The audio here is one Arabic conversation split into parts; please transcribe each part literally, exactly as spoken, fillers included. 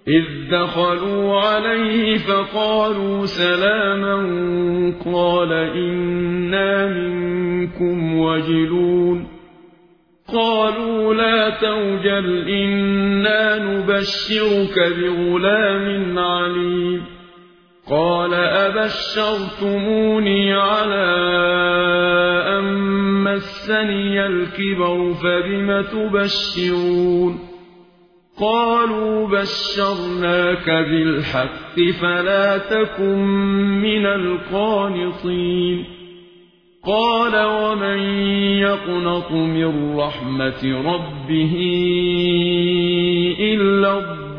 إذ دخلوا عليه فقالوا سلاما قال إنا منكم وجلون قالوا لا توجل إنا نبشرك بغلام عليم قال أبشرتموني على أن مسني الكبر فبم تبشرون قالوا بشرناك بالحق فلا تكن من القانطين قال ومن يقنط من رحمة ربه إلا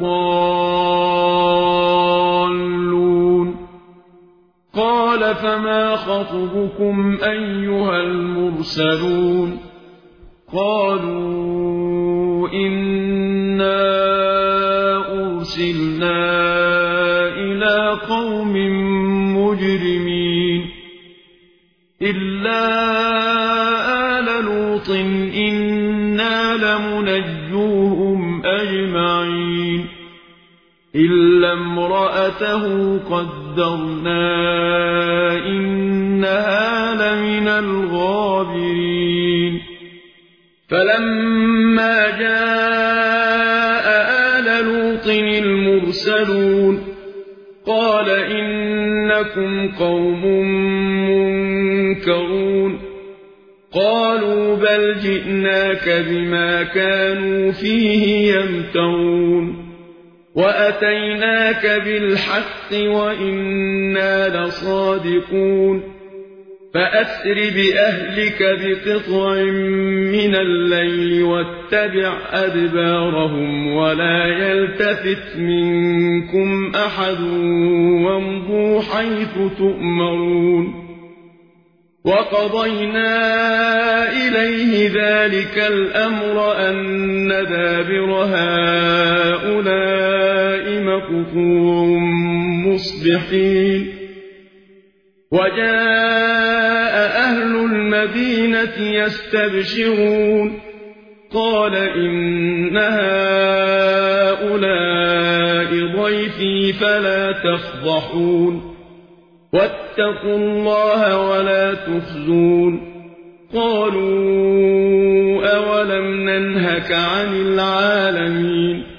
الضالون قال فما خطبكم أيها المرسلون قالوا إنا أرسلنا إلى قوم مجرمين إلا آل لوط إنا لمنجوهم أجمعين إلا امرأته قدرنا إنها لمن الغابرين فلما جاء آل لوط المرسلون قال إنكم قوم منكرون قالوا بل جئناك بما كانوا فيه يمترون وأتيناك بالحق وإنا لصادقون فأسر بأهلك بقطع من الليل واتبع أدبارهم ولا يلتفت منكم أحد وامضوا حيث تؤمرون وقضينا إليه ذلك الأمر أن دابر هؤلاء مقطوع مصبحين وجاء أهل المدينة يستبشرون قال إن هؤلاء ضيفي فلا تفضحون واتقوا الله ولا تخزون قالوا أولم ننهك عن العالمين